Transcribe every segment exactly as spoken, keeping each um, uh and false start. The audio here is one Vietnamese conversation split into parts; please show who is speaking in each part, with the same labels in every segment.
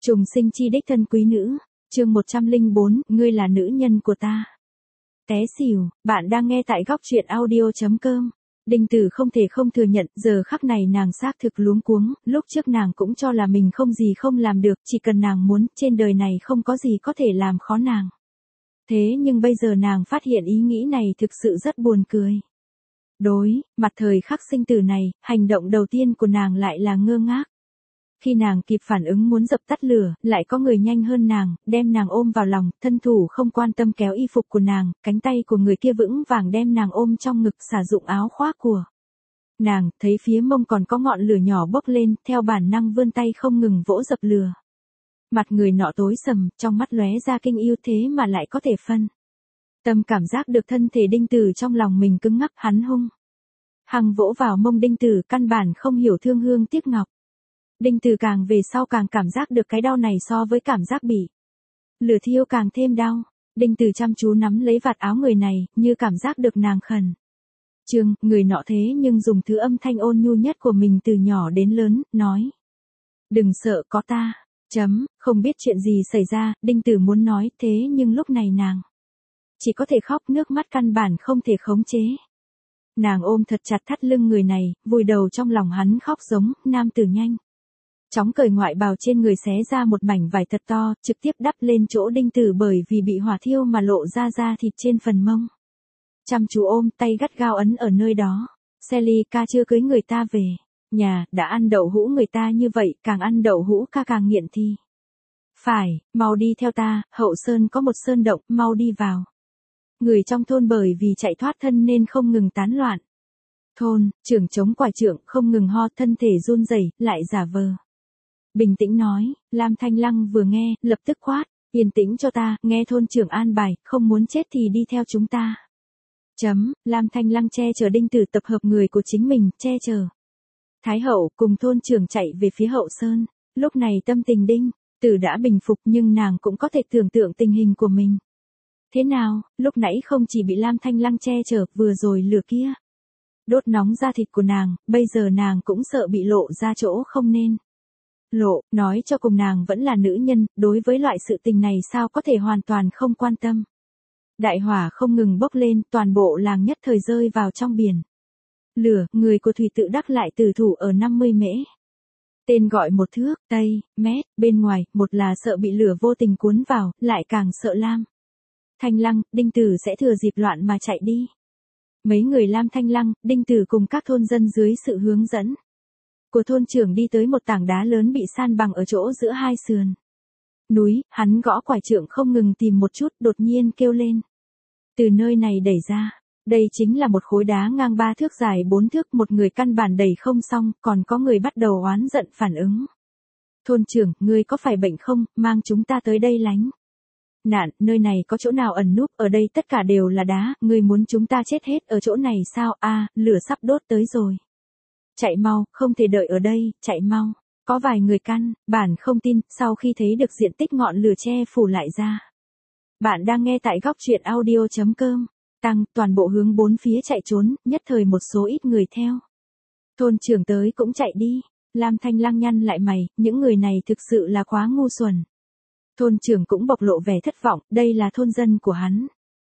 Speaker 1: Trùng sinh chi đích thân quý nữ, chương một trăm lẻ bốn, ngươi là nữ nhân của ta. Té xỉu, bạn đang nghe tại góc truyện audio chấm com. Đinh Tử không thể không thừa nhận, giờ khắc này nàng xác thực luống cuống, lúc trước nàng cũng cho là mình không gì không làm được, chỉ cần nàng muốn, trên đời này không có gì có thể làm khó nàng. Thế nhưng bây giờ nàng phát hiện ý nghĩ này thực sự rất buồn cười. Đối mặt thời khắc sinh tử này, hành động đầu tiên của nàng lại là ngơ ngác. Khi nàng kịp phản ứng muốn dập tắt lửa, lại có người nhanh hơn nàng, đem nàng ôm vào lòng, thân thủ không quan tâm kéo y phục của nàng, cánh tay của người kia vững vàng đem nàng ôm trong ngực sử dụng áo khoác của nàng, thấy phía mông còn có ngọn lửa nhỏ bốc lên, theo bản năng vươn tay không ngừng vỗ dập lửa. Mặt người nọ tối sầm, trong mắt lóe ra kinh yêu thế mà lại có thể phân tâm cảm giác được thân thể Đinh Tử trong lòng mình cứng ngắc, hắn hung hăng vỗ vào mông Đinh Tử, căn bản không hiểu thương hương tiếc ngọc. Đinh Tử càng về sau càng cảm giác được cái đau này so với cảm giác bị lửa thiêu càng thêm đau. Đinh Tử chăm chú nắm lấy vạt áo người này, như cảm giác được nàng khẩn trương, người nọ thế nhưng dùng thứ âm thanh ôn nhu nhất của mình từ nhỏ đến lớn, nói: "Đừng sợ, có ta." Chấm, không biết chuyện gì xảy ra, Đinh Tử muốn nói, thế nhưng lúc này nàng chỉ có thể khóc, nước mắt căn bản không thể khống chế. Nàng ôm thật chặt thắt lưng người này, vùi đầu trong lòng hắn khóc giống, nam tử nhanh chóng cởi ngoại bào trên người, xé ra một mảnh vải thật to, trực tiếp đắp lên chỗ Đinh Tử bởi vì bị hỏa thiêu mà lộ ra da thịt trên phần mông. Chăm chú ôm, tay gắt gao ấn ở nơi đó. Sally ca chưa cưới người ta về nhà, đã ăn đậu hũ người ta như vậy, càng ăn đậu hũ ca càng nghiện thì phải, mau đi theo ta, hậu sơn có một sơn động, mau đi vào. Người trong thôn bởi vì chạy thoát thân nên không ngừng tán loạn. Thôn trưởng chống quải trượng không ngừng ho, thân thể run rẩy, lại giả vờ bình tĩnh nói. Lam Thanh Lăng vừa nghe, lập tức quát: "Yên tĩnh cho ta, nghe thôn trưởng an bài, không muốn chết thì đi theo chúng ta." Chấm, Lam Thanh Lăng che chở Đinh Tử, tập hợp người của chính mình, che chở Thái hậu cùng thôn trưởng chạy về phía hậu sơn. Lúc này tâm tình Đinh Tử đã bình phục, nhưng nàng cũng có thể tưởng tượng tình hình của mình. Thế nào, lúc nãy không chỉ bị Lam Thanh Lăng che chở, vừa rồi lửa kia đốt nóng da thịt của nàng, bây giờ nàng cũng sợ bị lộ ra chỗ không nên lộ, nói cho cùng nàng vẫn là nữ nhân, đối với loại sự tình này sao có thể hoàn toàn không quan tâm. Đại hỏa không ngừng bốc lên, toàn bộ làng nhất thời rơi vào trong biển lửa, người của Thủy Tự Đắc lại tử thủ ở năm mươi mễ. Tên gọi một thước, tây, mét, bên ngoài, một là sợ bị lửa vô tình cuốn vào, lại càng sợ Lam Thanh Lăng, Đinh Tử sẽ thừa dịp loạn mà chạy đi. Mấy người Lam Thanh Lăng, Đinh Tử cùng các thôn dân dưới sự hướng dẫn của thôn trưởng đi tới một tảng đá lớn bị san bằng ở chỗ giữa hai sườn núi, hắn gõ quải trượng không ngừng tìm một chút, đột nhiên kêu lên: "Từ nơi này đẩy ra." Đây chính là một khối đá ngang ba thước dài bốn thước, một người căn bản đẩy không xong, còn có người bắt đầu oán giận phản ứng: "Thôn trưởng, ngươi có phải bệnh không, mang chúng ta tới đây lánh nạn, nơi này có chỗ nào ẩn núp, ở đây tất cả đều là đá, ngươi muốn chúng ta chết hết ở chỗ này sao? A, lửa sắp đốt tới rồi. Chạy mau, không thể đợi ở đây, chạy mau." Có vài người căn bản không tin, sau khi thấy được diện tích ngọn lửa che phủ lại ra. Bạn đang nghe tại góc truyện audio chấm com. Tăng, toàn bộ hướng bốn phía chạy trốn, nhất thời một số ít người theo thôn trưởng tới cũng chạy đi. Lam Thanh Lăng nhăn lại mày, những người này thực sự là quá ngu xuẩn. Thôn trưởng cũng bộc lộ vẻ thất vọng, đây là thôn dân của hắn.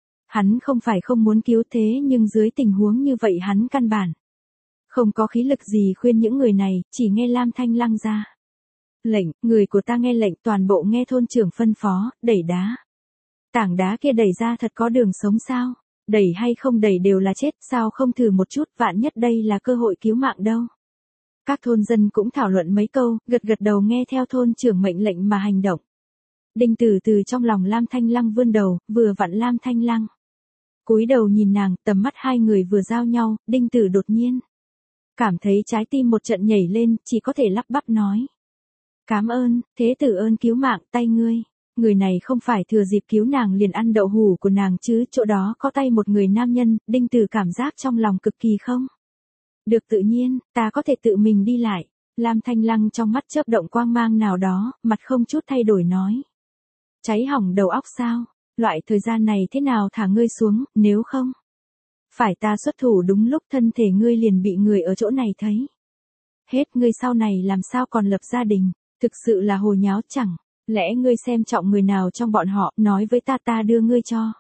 Speaker 1: Hắn không phải không muốn cứu, thế nhưng dưới tình huống như vậy hắn căn bản không có khí lực gì khuyên những người này, chỉ nghe Lam Thanh Lăng ra lệnh, người của ta nghe lệnh, toàn bộ nghe thôn trưởng phân phó, đẩy đá. Tảng đá kia đẩy ra thật có đường sống sao? Đẩy hay không đẩy đều là chết, sao không thử một chút, vạn nhất đây là cơ hội cứu mạng đâu. Các thôn dân cũng thảo luận mấy câu, gật gật đầu nghe theo thôn trưởng mệnh lệnh mà hành động. Đinh Tử từ trong lòng Lam Thanh Lăng vươn đầu, vừa vặn Lam Thanh Lăng cúi đầu nhìn nàng, tầm mắt hai người vừa giao nhau, Đinh Tử đột nhiên cảm thấy trái tim một trận nhảy lên, chỉ có thể lắp bắp nói: "Cám ơn, thế tử ơn cứu mạng, tay ngươi." Người này không phải thừa dịp cứu nàng liền ăn đậu hủ của nàng chứ, chỗ đó có tay một người nam nhân, Đinh Tử cảm giác trong lòng cực kỳ không được tự nhiên, ta có thể tự mình đi lại. Lam Thanh Lăng trong mắt chớp động quang mang nào đó, mặt không chút thay đổi nói: "Cháy hỏng đầu óc sao? Loại thời gian này thế nào thả ngươi xuống, nếu không phải ta xuất thủ đúng lúc, thân thể ngươi liền bị người ở chỗ này thấy hết, ngươi sau này làm sao còn lập gia đình." Thực sự là hồ nháo, chẳng lẽ ngươi xem trọng người nào trong bọn họ, nói với ta ta đưa ngươi cho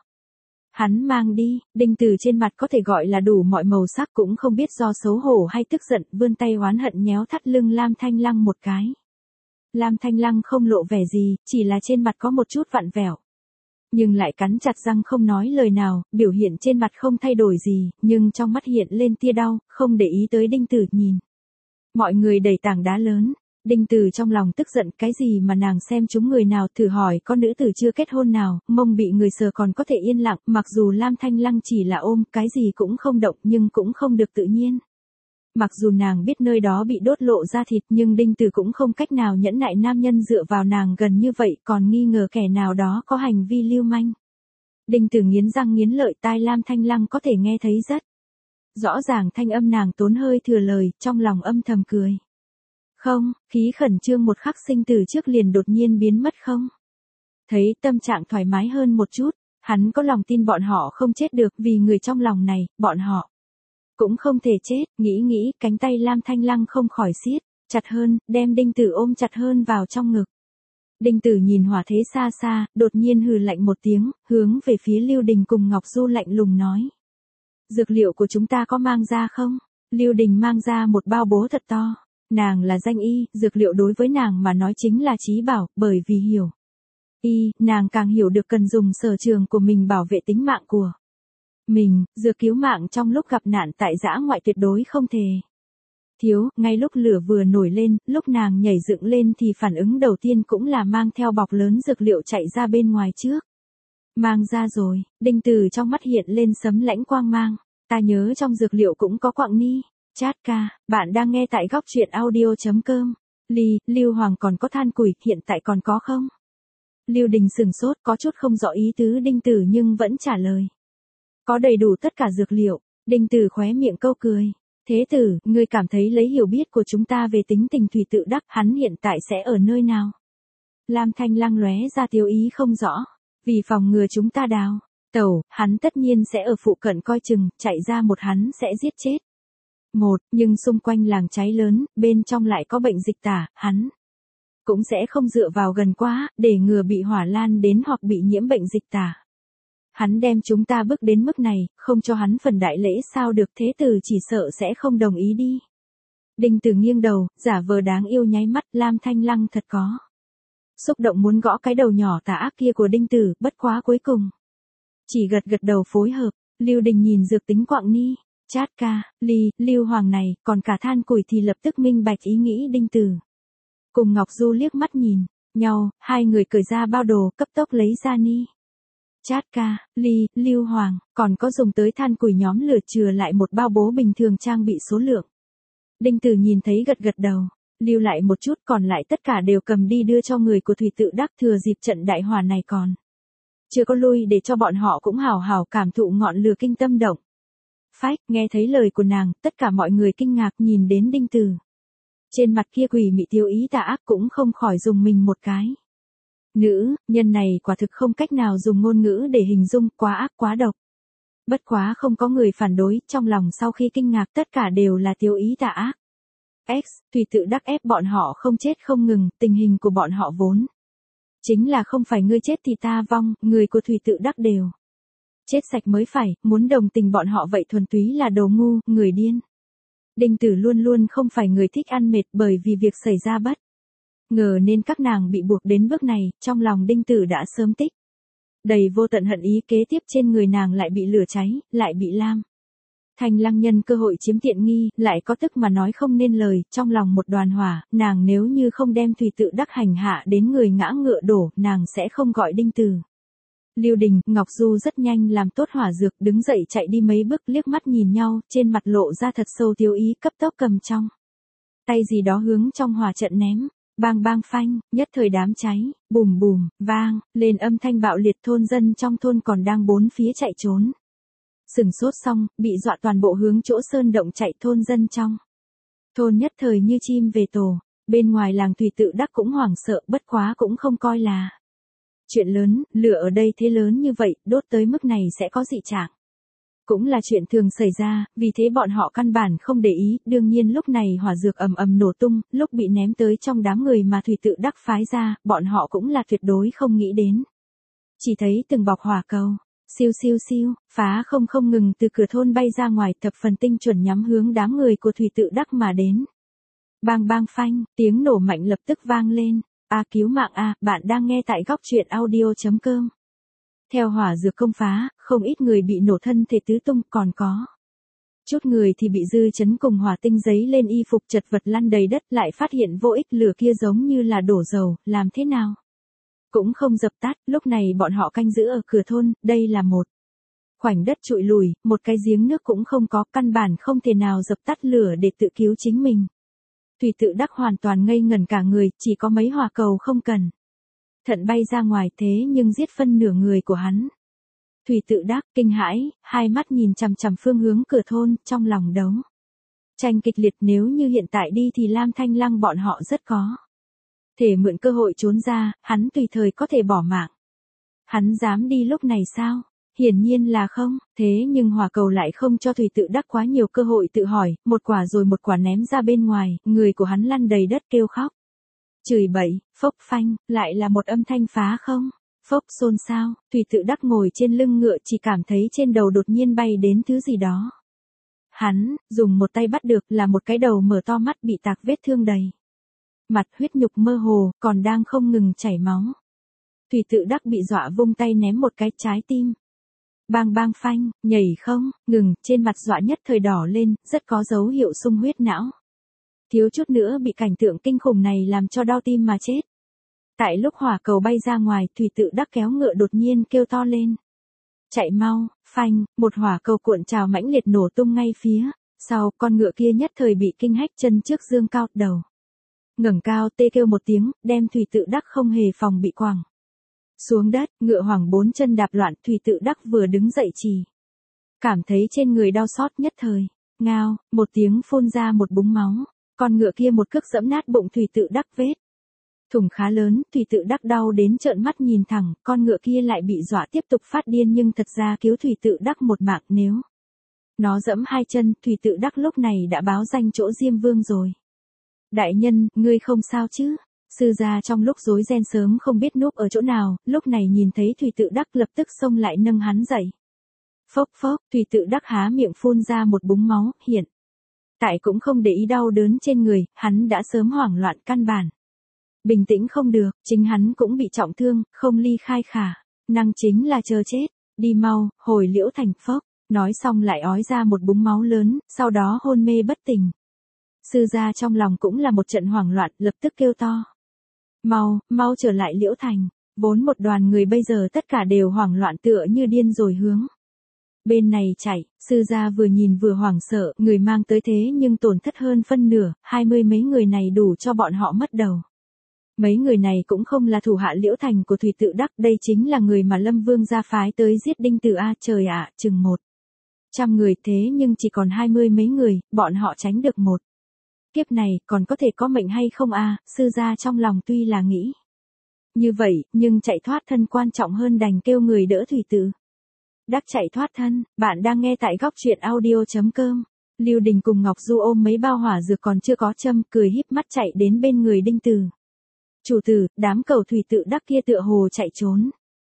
Speaker 1: hắn mang đi. Đinh Từ trên mặt có thể gọi là đủ mọi màu sắc, cũng không biết do xấu hổ hay tức giận, vươn tay oán hận nhéo thắt lưng Lam Thanh Lăng một cái. Lam Thanh Lăng không lộ vẻ gì, chỉ là trên mặt có một chút vặn vẹo. Nhưng lại cắn chặt răng không nói lời nào, biểu hiện trên mặt không thay đổi gì, nhưng trong mắt hiện lên tia đau, không để ý tới Đinh Từ nhìn. Mọi người đẩy tảng đá lớn. Đinh Từ trong lòng tức giận, cái gì mà nàng xem chúng người nào, thử hỏi có nữ tử chưa kết hôn nào, mông bị người sờ còn có thể yên lặng, mặc dù Lam Thanh Lăng chỉ là ôm, cái gì cũng không động nhưng cũng không được tự nhiên. Mặc dù nàng biết nơi đó bị đốt lộ ra thịt, nhưng Đinh Từ cũng không cách nào nhẫn nại nam nhân dựa vào nàng gần như vậy, còn nghi ngờ kẻ nào đó có hành vi lưu manh. Đinh Từ nghiến răng nghiến lợi, tai Lam Thanh Lăng có thể nghe thấy rất rõ ràng thanh âm nàng tốn hơi thừa lời, trong lòng âm thầm cười. Không, khí khẩn trương một khắc sinh từ trước liền đột nhiên biến mất không. Thấy tâm trạng thoải mái hơn một chút, hắn có lòng tin bọn họ không chết được, vì người trong lòng này, bọn họ cũng không thể chết. Nghĩ nghĩ, cánh tay Lam Thanh Lăng không khỏi siết chặt hơn, đem Đinh Từ ôm chặt hơn vào trong ngực. Đinh Từ nhìn hỏa thế xa xa, đột nhiên hừ lạnh một tiếng, hướng về phía Lưu Đình cùng Ngọc Du lạnh lùng nói. Dược liệu của chúng ta có mang ra không? Lưu Đình mang ra một bao bố thật to. Nàng là danh y, dược liệu đối với nàng mà nói chính là trí bảo, bởi vì hiểu y, nàng càng hiểu được cần dùng sở trường của mình bảo vệ tính mạng của mình, dược cứu mạng trong lúc gặp nạn tại dã ngoại tuyệt đối không thể thiếu. Ngay lúc lửa vừa nổi lên, lúc nàng nhảy dựng lên thì phản ứng đầu tiên cũng là mang theo bọc lớn dược liệu chạy ra bên ngoài trước. Mang ra rồi. Đinh Từ trong mắt hiện lên sấm lãnh quang mang. Ta nhớ trong dược liệu cũng có quặng ni. Chat ca, bạn đang nghe tại góc truyện audio chấm com. Ly, Lưu Hoàng còn có than củi, hiện tại còn có không? Lưu Đình sừng sốt, có chút không rõ ý tứ Đinh Từ nhưng vẫn trả lời. Có đầy đủ tất cả dược liệu. Đinh Từ khóe miệng câu cười. Thế tử, ngươi cảm thấy lấy hiểu biết của chúng ta về tính tình Thủy Tự Đắc, hắn hiện tại sẽ ở nơi nào? Lam Thanh Lăng lóe ra tiêu ý không rõ. Vì phòng ngừa chúng ta đào tẩu, hắn tất nhiên sẽ ở phụ cận coi chừng, chạy ra một hắn sẽ giết chết một, nhưng xung quanh làng cháy lớn, bên trong lại có bệnh dịch tả, hắn cũng sẽ không dựa vào gần quá, để ngừa bị hỏa lan đến hoặc bị nhiễm bệnh dịch tả. Hắn đem chúng ta bước đến mức này, không cho hắn phần đại lễ sao được, thế tử chỉ sợ sẽ không đồng ý đi. Đinh Từ nghiêng đầu, giả vờ đáng yêu nháy mắt, Lam Thanh Lăng thật có xúc động muốn gõ cái đầu nhỏ tà ác kia của Đinh Từ, bất quá cuối cùng chỉ gật gật đầu phối hợp. Lưu Đình nhìn dược tính quặng ni. Chát ca, Ly, Lưu Hoàng này, còn cả than củi thì lập tức minh bạch ý nghĩ Đinh Từ. Cùng Ngọc Du liếc mắt nhìn nhau, hai người cởi ra bao đồ, cấp tốc lấy ra ni. Chát ca, Ly, Lưu Hoàng, còn có dùng tới than củi nhóm lửa chừa lại một bao bố bình thường trang bị số lượng. Đinh Từ nhìn thấy gật gật đầu, lưu lại một chút, còn lại tất cả đều cầm đi đưa cho người của Thủy Tự Đắc, thừa dịp trận đại hỏa này còn chưa có lui để cho bọn họ cũng hào hào cảm thụ ngọn lửa kinh tâm động. Phách, nghe thấy lời của nàng, tất cả mọi người kinh ngạc nhìn đến Đinh Từ. Trên mặt kia quỷ mị tiêu ý tà ác cũng không khỏi dùng mình một cái. Nữ, nhân này quả thực không cách nào dùng ngôn ngữ để hình dung, quá ác quá độc. Bất quá không có người phản đối, trong lòng sau khi kinh ngạc tất cả đều là tiêu ý tà ác. X, Thủy Tự Đắc ép bọn họ không chết không ngừng, tình hình của bọn họ vốn chính là không phải ngươi chết thì ta vong, người của Thủy Tự Đắc đều chết sạch mới phải, muốn đồng tình bọn họ vậy thuần túy là đồ ngu, người điên. Đinh Tử luôn luôn không phải người thích ăn mệt, bởi vì việc xảy ra bất ngờ nên các nàng bị buộc đến bước này, trong lòng Đinh Tử đã sớm tích đầy vô tận hận ý, kế tiếp trên người nàng lại bị lửa cháy, lại bị Lam Thanh Lăng nhân cơ hội chiếm tiện nghi, lại có tức mà nói không nên lời, trong lòng một đoàn hỏa, nàng nếu như không đem Thủy Tự Đắc hành hạ đến người ngã ngựa đổ, nàng sẽ không gọi Đinh Tử. Lưu Đình, Ngọc Du rất nhanh làm tốt hỏa dược, đứng dậy chạy đi mấy bước, liếc mắt nhìn nhau, trên mặt lộ ra thật sâu tiêu ý, cấp tốc cầm trong tay gì đó hướng trong hỏa trận ném. Bang bang phanh, nhất thời đám cháy, bùm bùm, vang, lên âm thanh bạo liệt, thôn dân trong thôn còn đang bốn phía chạy trốn. Sừng sốt xong, bị dọa toàn bộ hướng chỗ sơn động chạy, thôn dân trong thôn nhất thời như chim về tổ, bên ngoài làng Thủy Tự Đắc cũng hoảng sợ, bất quá cũng không coi là chuyện lớn, lửa ở đây thế lớn như vậy, đốt tới mức này sẽ có dị trạng. Cũng là chuyện thường xảy ra, vì thế bọn họ căn bản không để ý, đương nhiên lúc này hỏa dược ầm ầm nổ tung, lúc bị ném tới trong đám người mà Thủy Tự Đắc phái ra, bọn họ cũng là tuyệt đối không nghĩ đến. Chỉ thấy từng bọc hỏa cầu, siêu siêu siêu, phá không không ngừng từ cửa thôn bay ra ngoài, thập phần tinh chuẩn nhắm hướng đám người của Thủy Tự Đắc mà đến. Bang bang phanh, tiếng nổ mạnh lập tức vang lên. A cứu mạng a, bạn đang nghe tại góc truyện audio chấm com. Theo hỏa dược công phá, không ít người bị nổ thân thể tứ tung, còn có chút người thì bị dư chấn cùng hỏa tinh giấy lên y phục chật vật lăn đầy đất, lại phát hiện vô ích, lửa kia giống như là đổ dầu, làm thế nào cũng không dập tắt. Lúc này bọn họ canh giữ ở cửa thôn, đây là một khoảnh đất trụi lùi, một cái giếng nước cũng không có, căn bản không thể nào dập tắt lửa để tự cứu chính mình. Thủy Tự Đắc hoàn toàn ngây ngẩn cả người, chỉ có mấy hỏa cầu không cần thận bay ra ngoài, thế nhưng giết phân nửa người của hắn. Thủy Tự Đắc kinh hãi, hai mắt nhìn chằm chằm phương hướng cửa thôn, trong lòng đấu tranh kịch liệt, nếu như hiện tại đi thì Lam Thanh Lăng bọn họ rất có thể mượn cơ hội trốn ra, hắn tùy thời có thể bỏ mạng. Hắn dám đi lúc này sao? Hiển nhiên là không, thế nhưng hỏa cầu lại không cho Thủy Tự Đắc quá nhiều cơ hội tự hỏi, một quả rồi một quả ném ra bên ngoài, người của hắn lăn đầy đất kêu khóc. Chửi bậy, phốc phanh, lại là một âm thanh phá không, phốc xôn xao, Thủy Tự Đắc ngồi trên lưng ngựa chỉ cảm thấy trên đầu đột nhiên bay đến thứ gì đó. Hắn, dùng một tay bắt được là một cái đầu mở to mắt bị tạc vết thương đầy. Mặt huyết nhục mơ hồ, còn đang không ngừng chảy máu. Thủy Tự Đắc bị dọa vung tay ném một cái trái tim. Bang bang phanh, nhảy không, ngừng, trên mặt dọa nhất thời đỏ lên, rất có dấu hiệu sung huyết não. Thiếu chút nữa bị cảnh tượng kinh khủng này làm cho đau tim mà chết. Tại lúc hỏa cầu bay ra ngoài, Thủy Tự Đắc kéo ngựa đột nhiên kêu to lên. Chạy mau, phanh, một hỏa cầu cuộn trào mãnh liệt nổ tung ngay phía sau, con ngựa kia nhất thời bị kinh hách, chân trước dương cao, đầu ngẩng cao, tê kêu một tiếng, đem Thủy Tự Đắc không hề phòng bị quẳng xuống đất, ngựa hoảng bốn chân đạp loạn. Thủy Tự Đắc vừa đứng dậy chỉ cảm thấy trên người đau xót, nhất thời ngao một tiếng phun ra một búng máu, con ngựa kia một cước giẫm nát bụng Thủy Tự Đắc, vết thủng khá lớn. Thủy Tự Đắc đau đến trợn mắt nhìn thẳng, con ngựa kia lại bị dọa tiếp tục phát điên, nhưng thật ra cứu Thủy Tự Đắc một mạng, nếu nó giẫm hai chân, Thủy Tự Đắc lúc này đã báo danh chỗ Diêm Vương rồi. Đại nhân, ngươi không sao chứ? Sư gia trong lúc rối ren sớm không biết núp ở chỗ nào, lúc này nhìn thấy Thủy Tự Đắc lập tức xông lại nâng hắn dậy. Phốc phốc, Thủy Tự Đắc há miệng phun ra một búng máu, hiện tại cũng không để ý đau đớn trên người, hắn đã sớm hoảng loạn, căn bản bình tĩnh không được, chính hắn cũng bị trọng thương, không ly khai khả năng chính là chờ chết. Đi mau, hồi Liễu Thành. Phốc, nói xong lại ói ra một búng máu lớn, sau đó hôn mê bất tỉnh. Sư gia trong lòng cũng là một trận hoảng loạn, lập tức kêu to. Mau, mau trở lại Liễu Thành. Vốn một đoàn người bây giờ tất cả đều hoảng loạn tựa như điên rồi hướng bên này chạy. Sư gia vừa nhìn vừa hoảng sợ, người mang tới thế nhưng tổn thất hơn phân nửa, hai mươi mấy người này đủ cho bọn họ mất đầu. Mấy người này cũng không là thủ hạ Liễu Thành của Thủy Tự Đắc, đây chính là người mà Lâm Vương gia phái tới giết Đinh Từ a, trời ạ, chừng một trăm người, thế nhưng chỉ còn hai mươi mấy người, bọn họ tránh được một kiếp này, còn có thể có mệnh hay không a? Sư gia trong lòng tuy là nghĩ như vậy, nhưng chạy thoát thân quan trọng hơn, đành kêu người đỡ Thủy Tự Đắc chạy thoát thân. Bạn đang nghe tại góc truyện audio chấm com. Lưu Đình cùng Ngọc Du ôm mấy bao hỏa dược còn chưa có châm, cười híp mắt chạy đến bên người Đinh Từ. Chủ tử, đám cầu Thủy Tự Đắc kia tựa hồ chạy trốn.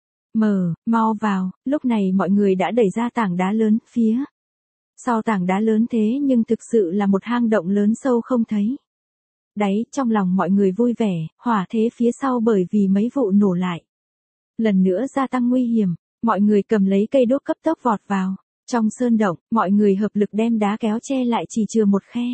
Speaker 1: Mờ, mau vào. Lúc này mọi người đã đẩy ra tảng đá lớn, phía sau tảng đá lớn thế nhưng thực sự là một hang động lớn sâu không thấy đáy. Trong lòng mọi người vui vẻ, hỏa thế phía sau bởi vì mấy vụ nổ lại lần nữa gia tăng nguy hiểm. Mọi người cầm lấy cây đuốc cấp tốc vọt vào trong sơn động, mọi người hợp lực đem đá kéo che lại, chỉ chừa một khe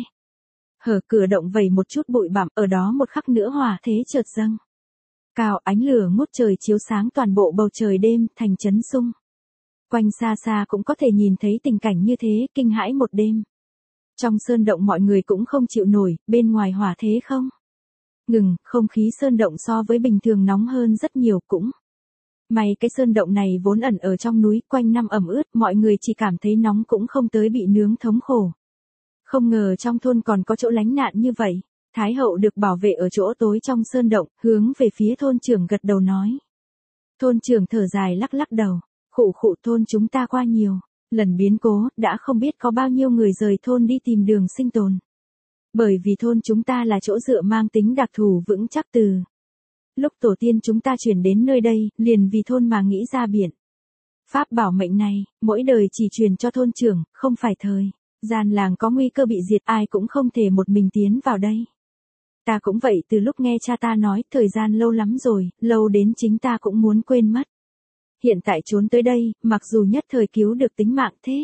Speaker 1: hở cửa động vẩy một chút bụi bặm, ở đó một khắc nữa hỏa thế chợt dâng cao, ánh lửa ngút trời chiếu sáng toàn bộ bầu trời đêm, thành chấn sung quanh, xa xa cũng có thể nhìn thấy tình cảnh như thế, kinh hãi một đêm. Trong sơn động mọi người cũng không chịu nổi, bên ngoài hỏa thế không ngừng, không khí sơn động so với bình thường nóng hơn rất nhiều. Cũng may cái sơn động này vốn ẩn ở trong núi, quanh năm ẩm ướt, mọi người chỉ cảm thấy nóng cũng không tới bị nướng thống khổ. Không ngờ trong thôn còn có chỗ lánh nạn như vậy. Thái hậu được bảo vệ ở chỗ tối trong sơn động, hướng về phía thôn trưởng gật đầu nói. Thôn trưởng thở dài lắc lắc đầu. Khụ khụ, thôn chúng ta qua nhiều Lần biến cố, đã không biết có bao nhiêu người rời thôn đi tìm đường sinh tồn. Bởi vì thôn chúng ta là chỗ dựa mang tính đặc thù vững chắc từ lúc tổ tiên chúng ta chuyển đến nơi đây, liền vì thôn mà nghĩ ra biện pháp bảo mệnh này, mỗi đời chỉ truyền cho thôn trưởng, không phải thời gian làng có nguy cơ bị diệt, ai cũng không thể một mình tiến vào đây. Ta cũng vậy, từ lúc nghe cha ta nói, thời gian lâu lắm rồi, lâu đến chính ta cũng muốn quên mất. Hiện tại trốn tới đây, mặc dù nhất thời cứu được tính mạng thế,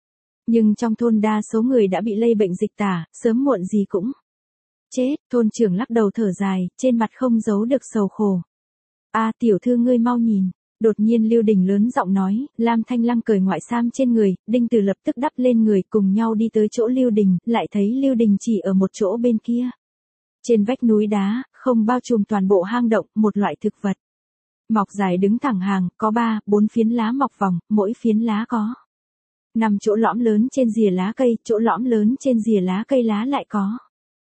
Speaker 1: nhưng trong thôn đa số người đã bị lây bệnh dịch tả, sớm muộn gì cũng chết. Thôn trưởng lắc đầu thở dài, trên mặt không giấu được sầu khổ. A tiểu thư ngươi mau nhìn. Đột nhiên Lưu Đình lớn giọng nói, Lam Thanh Lăng cởi ngoại sam trên người, Đinh Từ lập tức đắp lên người, cùng nhau đi tới chỗ Lưu Đình, lại thấy Lưu Đình chỉ ở một chỗ bên kia. Trên vách núi đá, không bao trùm toàn bộ hang động, một loại thực vật mọc dài đứng thẳng hàng, có ba, bốn phiến lá mọc vòng, mỗi phiến lá có năm chỗ lõm lớn trên rìa lá cây, chỗ lõm lớn trên rìa lá cây lá lại có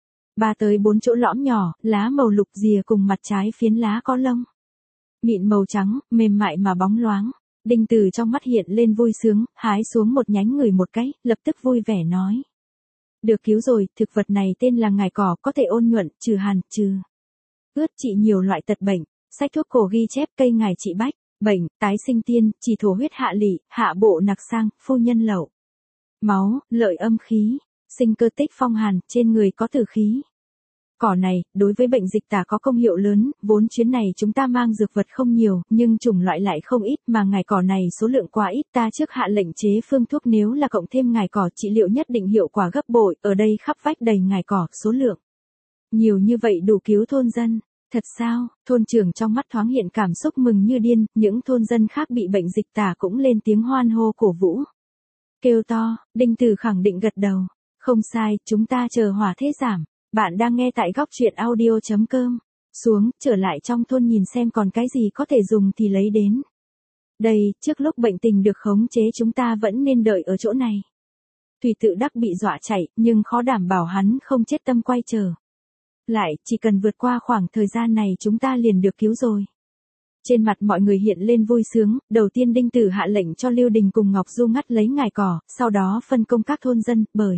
Speaker 1: ba tới bốn chỗ lõm nhỏ, lá màu lục, rìa cùng mặt trái phiến lá có lông mịn màu trắng, mềm mại mà bóng loáng. Đinh Từ trong mắt hiện lên vui sướng, hái xuống một nhánh ngửi một cái, lập tức vui vẻ nói. Được cứu rồi, thực vật này tên là ngải cỏ, có thể ôn nhuận, trừ hàn, trừ ướt, trị nhiều loại tật bệnh. Sách thuốc cổ ghi chép cây ngải trị bách bệnh, tái sinh tiên, chỉ thổ huyết hạ lỵ, hạ bộ nặc sang, phu nhân lậu máu, lợi âm khí, sinh cơ tích phong hàn, trên người có tử khí. Cỏ này, đối với bệnh dịch tả có công hiệu lớn, vốn chuyến này chúng ta mang dược vật không nhiều, nhưng chủng loại lại không ít, mà ngải cỏ này số lượng quá ít, ta trước hạ lệnh chế phương thuốc, nếu là cộng thêm ngải cỏ trị liệu nhất định hiệu quả gấp bội, ở đây khắp vách đầy ngải cỏ, số lượng nhiều như vậy đủ cứu thôn dân. Thật sao? Thôn trưởng trong mắt thoáng hiện cảm xúc mừng như điên, những thôn dân khác bị bệnh dịch tả cũng lên tiếng hoan hô cổ vũ. Kêu to, Đinh Từ khẳng định gật đầu. Không sai, chúng ta chờ hỏa thế giảm. Bạn đang nghe tại góc truyện audio chấm com. Xuống, trở lại trong thôn nhìn xem còn cái gì có thể dùng thì lấy đến. Đây, trước lúc bệnh tình được khống chế chúng ta vẫn nên đợi ở chỗ này. Thủy Tự Đắc bị dọa chạy, nhưng khó đảm bảo hắn không chết tâm quay trở lại, chỉ cần vượt qua khoảng thời gian này chúng ta liền được cứu rồi. Trên mặt mọi người hiện lên vui sướng, đầu tiên Đinh Tử hạ lệnh cho Lưu Đình cùng Ngọc Du ngắt lấy ngải cỏ, sau đó phân công các thôn dân, bởi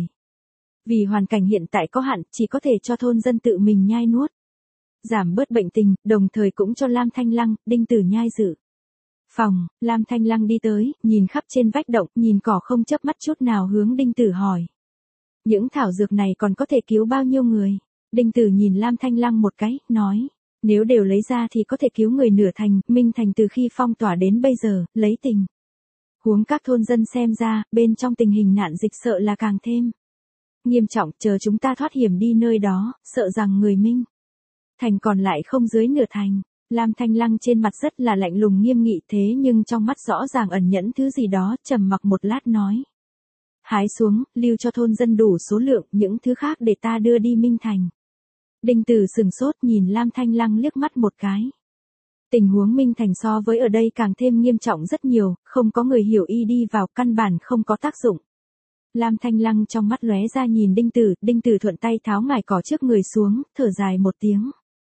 Speaker 1: vì hoàn cảnh hiện tại có hạn, chỉ có thể cho thôn dân tự mình nhai nuốt, giảm bớt bệnh tình, đồng thời cũng cho Lam Thanh Lăng, Đinh Tử nhai dự phòng. Lam Thanh Lăng đi tới, nhìn khắp trên vách động, nhìn cỏ không chớp mắt chút nào, hướng Đinh Tử hỏi. Những thảo dược này còn có thể cứu bao nhiêu người? Đinh Tử nhìn Lam Thanh Lăng một cái, nói. Nếu đều lấy ra thì có thể cứu người nửa thành, Minh Thành từ khi phong tỏa đến bây giờ, lấy tình huống các thôn dân xem ra, bên trong tình hình nạn dịch sợ là càng thêm nghiêm trọng, chờ chúng ta thoát hiểm đi nơi đó, sợ rằng người Minh Thành còn lại không dưới nửa thành. Lam Thanh Lăng trên mặt rất là lạnh lùng nghiêm nghị, thế nhưng trong mắt rõ ràng ẩn nhẫn thứ gì đó, trầm mặc một lát nói. Hái xuống, lưu cho thôn dân đủ số lượng, những thứ khác để ta đưa đi Minh Thành. Đinh Tử sừng sốt nhìn Lam Thanh Lăng liếc mắt một cái. Tình huống Minh Thành so với ở đây càng thêm nghiêm trọng rất nhiều, không có người hiểu y đi vào, căn bản không có tác dụng. Lam Thanh Lăng trong mắt lóe ra nhìn Đinh Tử, Đinh Tử thuận tay tháo ngải cỏ trước người xuống, thở dài một tiếng.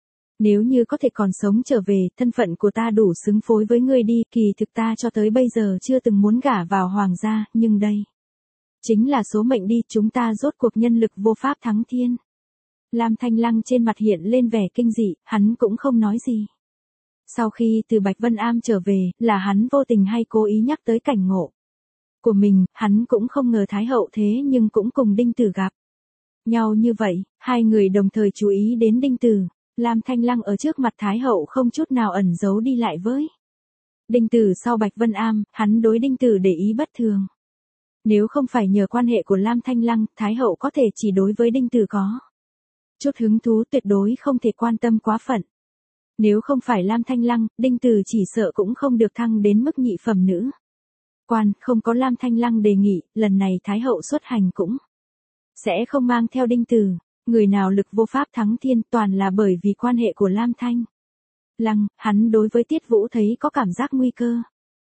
Speaker 1: Nếu như có thể còn sống trở về, thân phận của ta đủ xứng phối với ngươi đi, kỳ thực ta cho tới bây giờ chưa từng muốn gả vào hoàng gia, nhưng đây chính là số mệnh đi, chúng ta rốt cuộc nhân lực vô pháp thắng thiên. Lam Thanh Lăng trên mặt hiện lên vẻ kinh dị, hắn cũng không nói gì. Sau khi từ Bạch Vân Am trở về, là hắn vô tình hay cố ý nhắc tới cảnh ngộ của mình, hắn cũng không ngờ Thái Hậu thế nhưng cũng cùng Đinh Tử gặp nhau như vậy, hai người đồng thời chú ý đến Đinh Tử. Lam Thanh Lăng ở trước mặt Thái Hậu không chút nào ẩn giấu đi lại với Đinh Tử sau Bạch Vân Am, hắn đối Đinh Tử để ý bất thường. Nếu không phải nhờ quan hệ của Lam Thanh Lăng, Thái Hậu có thể chỉ đối với Đinh Tử có chút hứng thú, tuyệt đối không thể quan tâm quá phận. Nếu không phải Lam Thanh Lăng, Đinh Tử chỉ sợ cũng không được thăng đến mức nhị phẩm nữ quan, không có Lam Thanh Lăng đề nghị, lần này Thái Hậu xuất hành cũng sẽ không mang theo Đinh Tử. Người nào lực vô pháp thắng thiên, toàn là bởi vì quan hệ của Lam Thanh Lăng, hắn đối với Tiết Vũ thấy có cảm giác nguy cơ.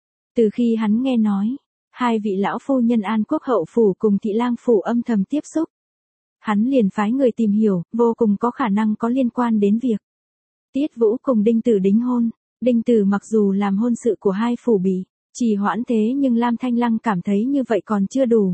Speaker 1: Từ khi hắn nghe nói, hai vị lão phu nhân An Quốc hậu phủ cùng Thị Lang phủ âm thầm tiếp xúc, hắn liền phái người tìm hiểu, vô cùng có khả năng có liên quan đến việc Tiết Vũ cùng Đinh Tử đính hôn. Đinh Tử mặc dù làm hôn sự của hai phủ bị Trì hoãn thế nhưng Lam Thanh Lăng cảm thấy như vậy còn chưa đủ.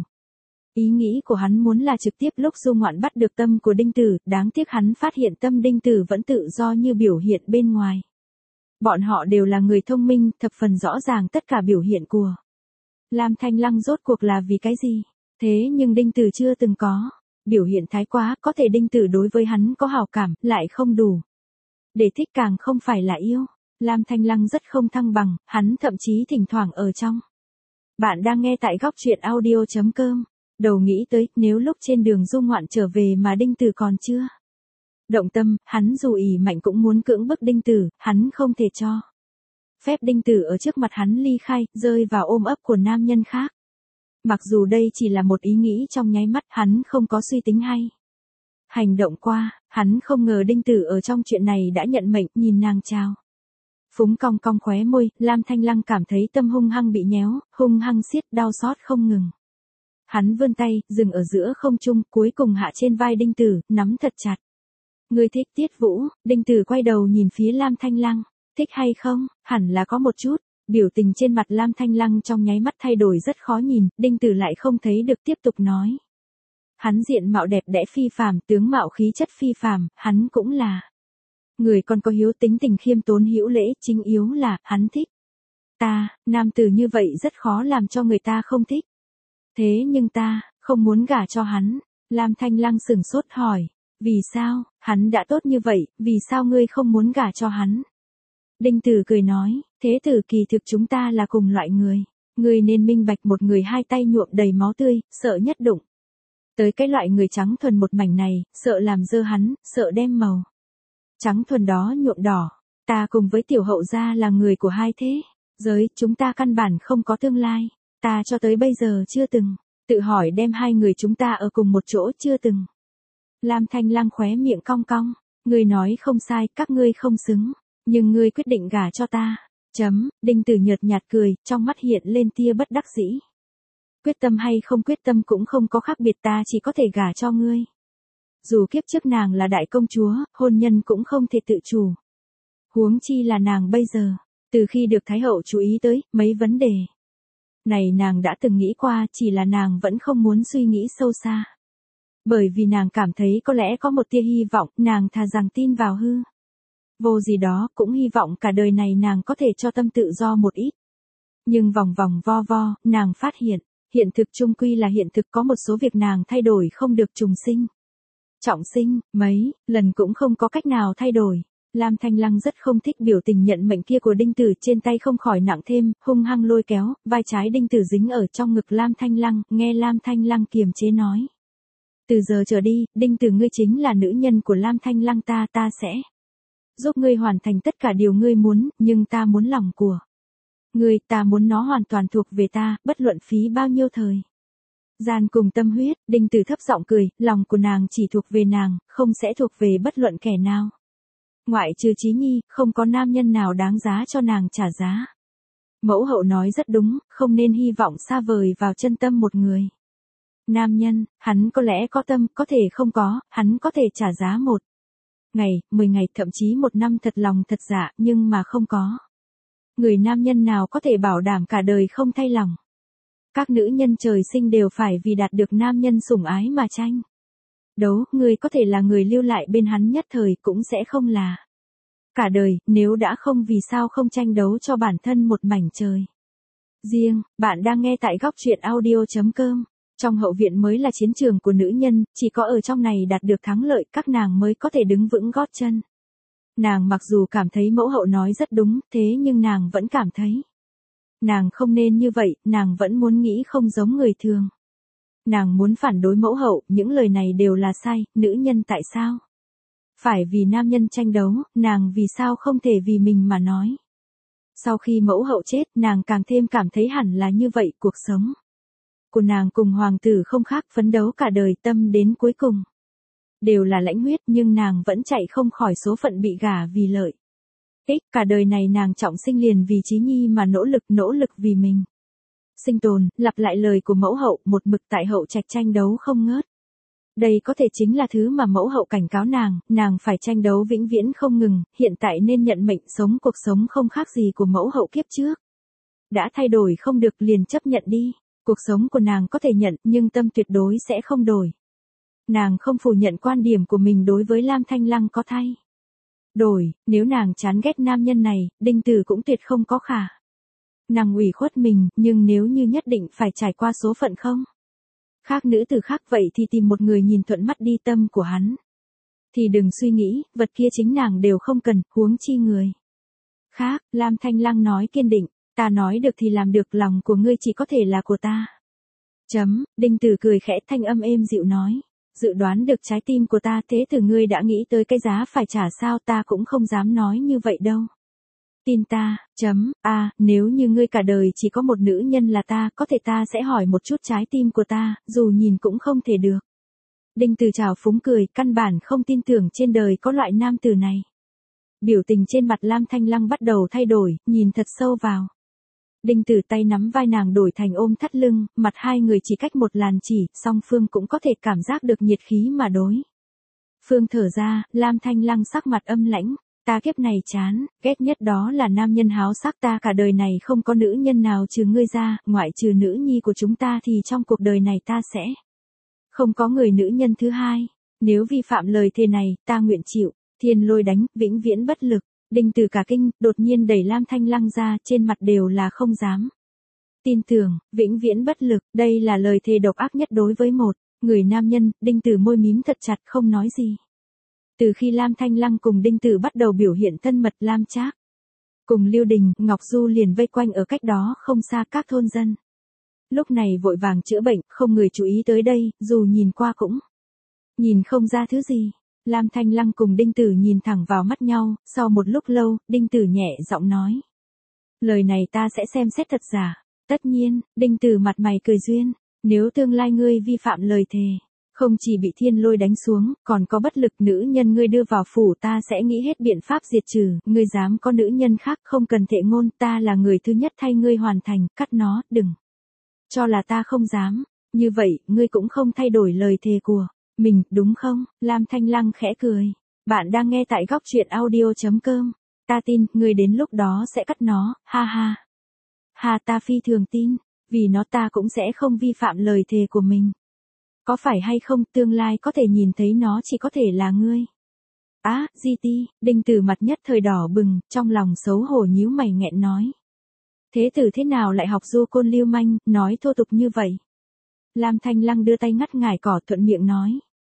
Speaker 1: Ý nghĩ của hắn muốn là trực tiếp lúc du ngoạn bắt được tâm của Đinh Tử, đáng tiếc hắn phát hiện tâm Đinh Tử vẫn tự do như biểu hiện bên ngoài. Bọn họ đều là người thông minh, thập phần rõ ràng tất cả biểu hiện của Lam Thanh Lăng rốt cuộc là vì cái gì. Thế nhưng Đinh Tử chưa từng có. Biểu hiện thái quá, có thể Đinh Tử đối với hắn có hảo cảm, lại không đủ. Để thích càng không phải là yêu. Lam Thanh Lăng rất không thăng bằng, hắn thậm chí thỉnh thoảng ở trong. Bạn đang nghe tại góc truyện audio.com. Đầu nghĩ tới, nếu lúc trên đường du ngoạn trở về mà Đinh Tử còn chưa động tâm, hắn dù ỷ mạnh cũng muốn cưỡng bức Đinh Tử, hắn không thể cho phép Đinh Tử ở trước mặt hắn ly khai, rơi vào ôm ấp của nam nhân khác. Mặc dù đây chỉ là một ý nghĩ trong nháy mắt, hắn không có suy tính hay hành động qua, hắn không ngờ Đinh Tử ở trong chuyện này đã nhận mệnh, nhìn nàng chào phúng cong cong khóe môi, Lam Thanh Lăng cảm thấy tâm hung hăng bị nhéo, hung hăng siết đau xót không ngừng. Hắn vươn tay, dừng ở giữa không trung, cuối cùng hạ trên vai Đinh Tử, nắm thật chặt. Ngươi thích Tiết Vũ. Đinh Tử quay đầu nhìn phía Lam Thanh Lăng. Thích hay không? Hẳn là có một chút. Biểu tình trên mặt Lam Thanh Lăng trong nháy mắt thay đổi rất khó nhìn, Đinh Tử lại không thấy được tiếp tục nói. Hắn diện mạo đẹp đẽ phi phàm, tướng mạo khí chất phi phàm, hắn cũng là người còn có hiếu tính tình khiêm tốn hữu lễ, chính yếu là, hắn thích. Ta, nam tử như vậy rất khó làm cho người ta không thích. Thế nhưng ta, không muốn gả cho hắn. Lam Thanh Lăng sửng sốt hỏi. Vì sao, hắn đã tốt như vậy, vì sao ngươi không muốn gả cho hắn? Đinh Tử cười nói, thế tử kỳ thực chúng ta là cùng loại người. Ngươi nên minh bạch một người hai tay nhuộm đầy máu tươi, sợ nhất đụng tới cái loại người trắng thuần một mảnh này, sợ làm dơ hắn, sợ đem màu trắng thuần đó nhuộm đỏ. Ta cùng với tiểu hậu gia là người của hai thế giới, chúng ta căn bản không có tương lai. Ta cho tới bây giờ chưa từng tự hỏi đem hai người chúng ta ở cùng một chỗ, chưa từng. Lam Thanh Lăng khóe miệng cong cong, ngươi nói không sai, các ngươi không xứng, nhưng ngươi quyết định gả cho ta. Chấm, Đinh Tử nhợt nhạt cười, trong mắt hiện lên tia bất đắc dĩ. Quyết tâm hay không quyết tâm cũng không có khác biệt, ta chỉ có thể gả cho ngươi. Dù kiếp trước nàng là đại công chúa, hôn nhân cũng không thể tự chủ. Huống chi là nàng bây giờ, từ khi được Thái hậu chú ý tới, mấy vấn đề này nàng đã từng nghĩ qua, chỉ là nàng vẫn không muốn suy nghĩ sâu xa. Bởi vì nàng cảm thấy có lẽ có một tia hy vọng, nàng thà rằng tin vào hư vô gì đó, cũng hy vọng cả đời này nàng có thể cho tâm tự do một ít. Nhưng vòng vòng vo vo, nàng phát hiện, hiện thực chung quy là hiện thực, có một số việc nàng thay đổi không được, trùng sinh, trọng sinh, mấy lần cũng không có cách nào thay đổi. Lam Thanh Lăng rất không thích biểu tình nhận mệnh kia của Đinh Tử, trên tay không khỏi nặng thêm, hung hăng lôi kéo, vai trái Đinh Tử dính ở trong ngực Lam Thanh Lăng, nghe Lam Thanh Lăng kiềm chế nói. Từ giờ trở đi, Đinh Tử ngươi chính là nữ nhân của Lam Thanh Lăng, ta ta sẽ giúp ngươi hoàn thành tất cả điều ngươi muốn, nhưng ta muốn lòng của ngươi, ta muốn nó hoàn toàn thuộc về ta, bất luận phí bao nhiêu thời gian cùng tâm huyết. Đinh Tử thấp giọng cười, lòng của nàng chỉ thuộc về nàng, không sẽ thuộc về bất luận kẻ nào. Ngoại trừ Chí Nhi, không có nam nhân nào đáng giá cho nàng trả giá. Mẫu hậu nói rất đúng, không nên hy vọng xa vời vào chân tâm một người. Nam nhân, hắn có lẽ có tâm, có thể không có, hắn có thể trả giá một ngày, mười ngày, thậm chí một năm thật lòng thật dạ, nhưng mà không có người nam nhân nào có thể bảo đảm cả đời không thay lòng. Các nữ nhân trời sinh đều phải vì đạt được nam nhân sủng ái mà tranh đấu, người có thể là người lưu lại bên hắn nhất thời, cũng sẽ không là cả đời, nếu đã không vì sao không tranh đấu cho bản thân một mảnh trời riêng. Bạn đang nghe tại góc truyện audio.com. Trong hậu viện mới là chiến trường của nữ nhân, chỉ có ở trong này đạt được thắng lợi, các nàng mới có thể đứng vững gót chân. Nàng mặc dù cảm thấy mẫu hậu nói rất đúng, thế nhưng nàng vẫn cảm thấy nàng không nên như vậy, nàng vẫn muốn nghĩ không giống người thường. Nàng muốn phản đối mẫu hậu, những lời này đều là sai, nữ nhân tại sao phải vì nam nhân tranh đấu, nàng vì sao không thể vì mình mà nói. Sau khi mẫu hậu chết, nàng càng thêm cảm thấy hẳn là như vậy, cuộc sống của nàng cùng hoàng tử không khác, phấn đấu cả đời, tâm đến cuối cùng đều là lãnh huyết, nhưng nàng vẫn chạy không khỏi số phận bị gả vì lợi ích. Cả đời này nàng trọng sinh liền vì Chí Nhi mà nỗ lực, nỗ lực vì mình sinh tồn, lặp lại lời của mẫu hậu, một mực tại hậu trạch tranh đấu không ngớt. Đây có thể chính là thứ mà mẫu hậu cảnh cáo nàng, nàng phải tranh đấu vĩnh viễn không ngừng, hiện tại nên nhận mệnh, sống cuộc sống không khác gì của mẫu hậu kiếp trước. Đã thay đổi không được liền chấp nhận đi. Cuộc sống của nàng có thể nhận nhưng tâm tuyệt đối sẽ không đổi. Nàng không phủ nhận quan điểm của mình đối với Lam Thanh Lăng có thay đổi, nếu nàng chán ghét nam nhân này, Đinh Tử cũng tuyệt không có khả nàng ủy khuất mình, nhưng nếu như nhất định phải trải qua số phận không khác nữ tử khác vậy thì tìm một người nhìn thuận mắt đi tâm của hắn. Thì đừng suy nghĩ, vật kia chính nàng đều không cần, huống chi người khác. Lam Thanh Lăng nói kiên định, ta nói được thì làm được, lòng của ngươi chỉ có thể là của ta. Chấm, Đinh Tử cười khẽ, thanh âm êm dịu nói, dự đoán được trái tim của ta, thế từ ngươi đã nghĩ tới cái giá phải trả sao, ta cũng không dám nói như vậy đâu. Tin ta, chấm, a à, nếu như ngươi cả đời chỉ có một nữ nhân là ta, có thể ta sẽ hỏi một chút trái tim của ta, dù nhìn cũng không thể được. Đinh Tử trào phúng cười, căn bản không tin tưởng trên đời có loại nam tử này. Biểu tình trên mặt Lam Thanh Lăng bắt đầu thay đổi, nhìn thật sâu vào. Đinh Tử tay nắm vai nàng đổi thành ôm thắt lưng, mặt hai người chỉ cách một làn chỉ, song phương cũng có thể cảm giác được nhiệt khí mà đối. Phương thở ra, Lam Thanh Lăng sắc mặt âm lãnh, ta kiếp này chán, ghét nhất đó là nam nhân háo sắc, ta cả đời này không có nữ nhân nào trừ ngươi ra, ngoại trừ nữ nhi của chúng ta thì trong cuộc đời này ta sẽ không có người nữ nhân thứ hai. Nếu vi phạm lời thề này, ta nguyện chịu thiên lôi đánh, vĩnh viễn bất lực. Đinh Tử cả kinh, đột nhiên đẩy Lam Thanh Lăng ra, trên mặt đều là không dám tin tưởng, vĩnh viễn bất lực, đây là lời thề độc ác nhất đối với một người nam nhân. Đinh Tử môi mím thật chặt không nói gì. Từ khi Lam Thanh Lăng cùng Đinh Tử bắt đầu biểu hiện thân mật, Lam Trác cùng Lưu Đình, Ngọc Du liền vây quanh ở cách đó không xa các thôn dân. Lúc này vội vàng chữa bệnh, không người chú ý tới đây, dù nhìn qua cũng nhìn không ra thứ gì. Lam Thanh Lăng cùng Đinh Tử nhìn thẳng vào mắt nhau, sau một lúc lâu, Đinh Tử nhẹ giọng nói. Lời này ta sẽ xem xét thật giả. Tất nhiên, Đinh Tử mặt mày cười duyên, nếu tương lai ngươi vi phạm lời thề, không chỉ bị thiên lôi đánh xuống, còn có bất lực, nữ nhân ngươi đưa vào phủ, ta sẽ nghĩ hết biện pháp diệt trừ, ngươi dám có nữ nhân khác không cần thệ ngôn, ta là người thứ nhất thay ngươi hoàn thành, cắt nó, đừng cho là ta không dám, như vậy, ngươi cũng không thay đổi lời thề của mình, đúng không? Lam Thanh Lăng khẽ cười. Bạn đang nghe tại góc truyện audio.com. Ta tin, ngươi đến lúc đó sẽ cắt nó, ha ha. Ha, ta phi thường tin, vì nó ta cũng sẽ không vi phạm lời thề của mình. Có phải hay không, tương lai có thể nhìn thấy nó chỉ có thể là ngươi. Á, à, gi ti, Đinh Tử mặt nhất thời đỏ bừng, trong lòng xấu hổ nhíu mày nghẹn nói. Thế tử thế nào lại học du côn lưu manh, nói thô tục như vậy? Lam Thanh Lăng đưa tay ngắt ngải cỏ, thuận miệng nói.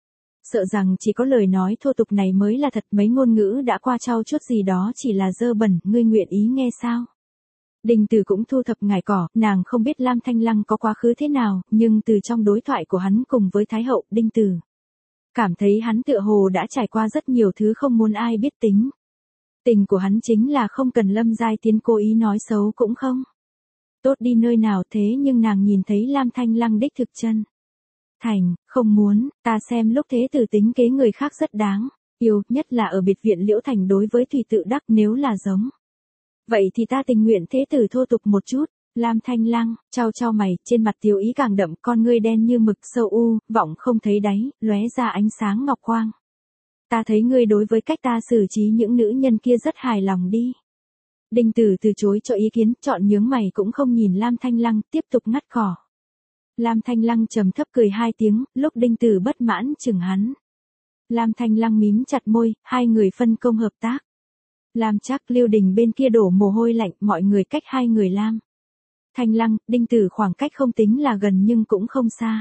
Speaker 1: Sợ rằng chỉ có lời nói thô tục này mới là thật, mấy ngôn ngữ đã qua trau chuốt gì đó chỉ là dơ bẩn, ngươi nguyện ý nghe sao? Đinh Tử cũng thu thập ngải cỏ, nàng không biết Lam Thanh Lăng có quá khứ thế nào, nhưng từ trong đối thoại của hắn cùng với Thái hậu, Đinh Tử cảm thấy hắn tựa hồ đã trải qua rất nhiều thứ không muốn ai biết tính. Tình của hắn chính là không cần Lâm Giai Tiến cố ý nói xấu cũng không tốt đi nơi nào, thế nhưng nàng nhìn thấy Lam Thanh Lăng đích thực chân thành, không muốn, ta xem lúc thế tử tính kế người khác rất đáng yêu, nhất là ở biệt viện Liễu Thành đối với Thủy Tự Đắc, nếu là giống vậy thì ta tình nguyện thế tử thô tục một chút. Lam Thanh Lăng chau chau mày, trên mặt tiêu ý càng đậm, con ngươi đen như mực sâu u, vọng không thấy đáy, lóe ra ánh sáng ngọc quang. Ta thấy ngươi đối với cách ta xử trí những nữ nhân kia rất hài lòng đi. Đinh Tử từ chối cho ý kiến, chọn nhướng mày cũng không nhìn Lam Thanh Lăng, tiếp tục ngắt cỏ. Lam Thanh Lăng trầm thấp cười hai tiếng, lúc Đinh Tử bất mãn chừng hắn. Lam Thanh Lăng mím chặt môi, hai người phân công hợp tác. Lam Trác, Lưu Đình bên kia đổ mồ hôi lạnh, mọi người cách hai người Lam Thanh Lăng, Đinh Tử khoảng cách không tính là gần nhưng cũng không xa.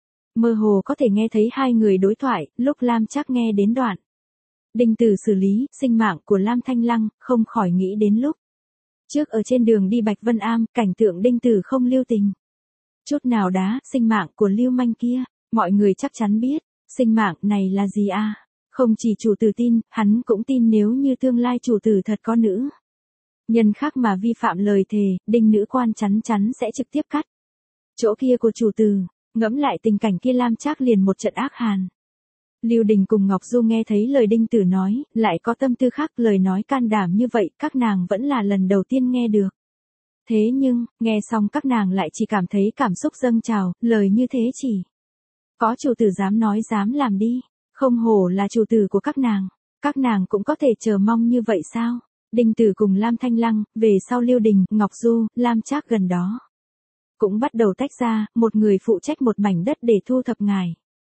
Speaker 1: Mơ hồ có thể nghe thấy hai người đối thoại, lúc Lam Trác nghe đến đoạn Đinh Tử xử lý sinh mạng của Lam Thanh Lăng, không khỏi nghĩ đến lúc trước ở trên đường đi Bạch Vân Am, cảnh tượng Đinh Tử không lưu tình chút nào đá sinh mạng của lưu manh kia, mọi người chắc chắn biết, sinh mạng này là gì à? Không chỉ chủ tử tin, hắn cũng tin nếu như tương lai chủ tử thật có nữ nhân khác mà vi phạm lời thề, Đinh nữ quan chắn chắn sẽ trực tiếp cắt chỗ kia của chủ tử. Ngẫm lại tình cảnh kia, Lam Trác liền một trận ác hàn. Lưu Đình cùng Ngọc Du nghe thấy lời Đinh Tử nói, lại có tâm tư khác, lời nói can đảm như vậy, các nàng vẫn là lần đầu tiên nghe được. Thế nhưng, nghe xong các nàng lại chỉ cảm thấy cảm xúc dâng trào, lời như thế chỉ có chủ tử dám nói dám làm đi, không hổ là chủ tử của các nàng, các nàng cũng có thể chờ mong như vậy sao? Đinh Tử cùng Lam Thanh Lăng, về sau Lưu Đình, Ngọc Du, Lam Trác gần đó. Cũng bắt đầu tách ra, một người phụ trách một mảnh đất để thu thập ngài.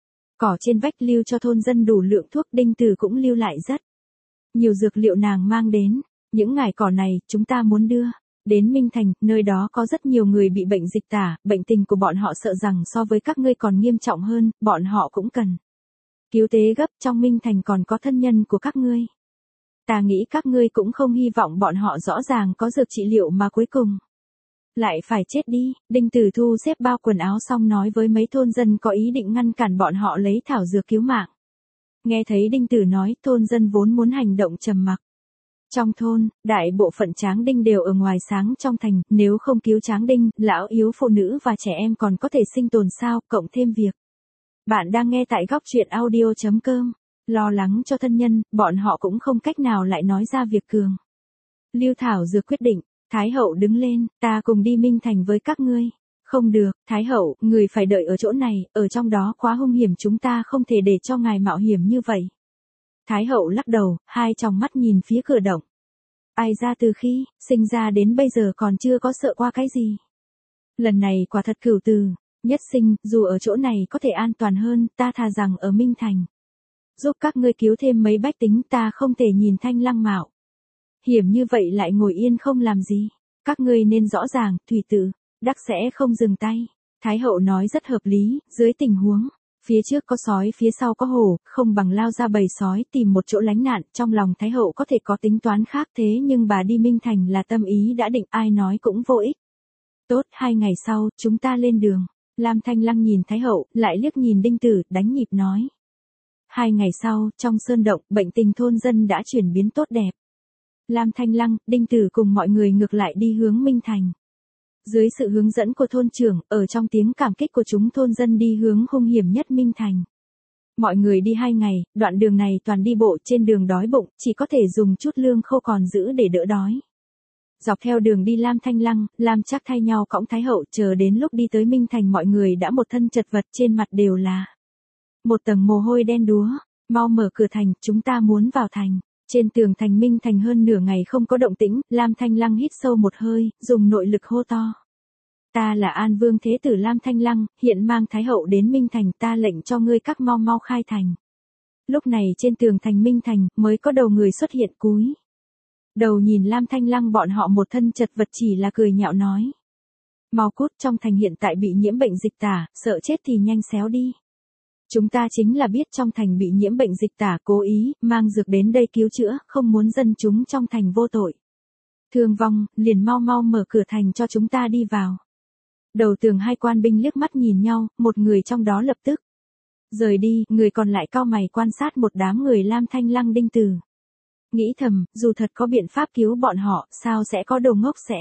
Speaker 1: Cỏ trên vách lưu cho thôn dân đủ lượng thuốc, Đinh Tử cũng lưu lại rất nhiều dược liệu nàng mang đến. Những ngải cỏ này, chúng ta muốn đưa đến Minh Thành, nơi đó có rất nhiều người bị bệnh dịch tả, bệnh tình của bọn họ sợ rằng so với các ngươi còn nghiêm trọng hơn, bọn họ cũng cần cứu tế gấp, trong Minh Thành còn có thân nhân của các ngươi. Ta nghĩ các ngươi cũng không hy vọng bọn họ rõ ràng có dược trị liệu mà cuối cùng lại phải chết đi. Đinh Tử thu xếp bao quần áo xong nói với mấy thôn dân có ý định ngăn cản bọn họ lấy thảo dược cứu mạng. Nghe thấy Đinh Tử nói, thôn dân vốn muốn hành động trầm mặc. Trong thôn, đại bộ phận Tráng Đinh đều ở ngoài sáng trong thành, nếu không cứu Tráng Đinh, lão yếu phụ nữ và trẻ em còn có thể sinh tồn sao, cộng thêm việc. Bạn đang nghe tại góc truyện audio chấm com, lo lắng cho thân nhân, bọn họ cũng không cách nào lại nói ra việc cường. Lưu Thảo Dược quyết định, Thái hậu đứng lên, ta cùng đi Minh Thành với các ngươi. Không được, Thái hậu, người phải đợi ở chỗ này, ở trong đó quá hung hiểm, chúng ta không thể để cho ngài mạo hiểm như vậy. Thái hậu lắc đầu, hai tròng mắt nhìn phía cửa động. Ai ra từ khi sinh ra đến bây giờ còn chưa có sợ qua cái gì. Lần này quả thật cửu từ, nhất sinh, dù ở chỗ này có thể an toàn hơn, ta thà rằng ở Minh Thành. Giúp các ngươi cứu thêm mấy bách tính, ta không thể nhìn Thanh Lăng mạo hiểm như vậy lại ngồi yên không làm gì. Các ngươi nên rõ ràng, Thủy Tự Đắc sẽ không dừng tay. Thái hậu nói rất hợp lý, dưới tình huống phía trước có sói, phía sau có hổ, không bằng lao ra bầy sói tìm một chỗ lánh nạn. Trong lòng Thái hậu có thể có tính toán khác, thế nhưng bà đi Minh Thành là tâm ý đã định, ai nói cũng vô ích. Tốt, hai ngày sau, chúng ta lên đường. Lam Thanh Lăng nhìn Thái hậu, lại liếc nhìn Đinh Tử, đánh nhịp nói. Hai ngày sau, trong sơn động, bệnh tình thôn dân đã chuyển biến tốt đẹp. Lam Thanh Lăng, Đinh Tử cùng mọi người ngược lại đi hướng Minh Thành. Dưới sự hướng dẫn của thôn trưởng, ở trong tiếng cảm kích của chúng, thôn dân đi hướng hung hiểm nhất Minh Thành. Mọi người đi hai ngày, đoạn đường này toàn đi bộ, trên đường đói bụng, chỉ có thể dùng chút lương khô còn giữ để đỡ đói. Dọc theo đường đi Lam Thanh Lăng, Lam Trác thay nhau cõng Thái hậu, chờ đến lúc đi tới Minh Thành mọi người đã một thân chật vật, trên mặt đều là một tầng mồ hôi đen đúa. Mau mở cửa thành, chúng ta muốn vào thành. Trên tường thành Minh Thành hơn nửa ngày không có động tĩnh, Lam Thanh Lăng hít sâu một hơi, dùng nội lực hô to. Ta là An Vương Thế Tử Lam Thanh Lăng, hiện mang Thái hậu đến Minh Thành, ta lệnh cho ngươi các mau mau khai thành. Lúc này trên tường thành Minh Thành, mới có đầu người xuất hiện cúi đầu nhìn Lam Thanh Lăng, bọn họ một thân chật vật chỉ là cười nhạo nói. Mau cút, trong thành hiện tại bị nhiễm bệnh dịch tả, sợ chết thì nhanh xéo đi. Chúng ta chính là biết trong thành bị nhiễm bệnh dịch tả, cố ý mang dược đến đây cứu chữa, không muốn dân chúng trong thành vô tội thương vong, liền mau mau mở cửa thành cho chúng ta đi vào. Đầu tường hai quan binh liếc mắt nhìn nhau, một người trong đó lập tức rời đi, người còn lại cau mày quan sát một đám người Lam Thanh Lăng, Đinh Tử. Nghĩ thầm, dù thật có biện pháp cứu bọn họ, sao sẽ có đồ ngốc sẽ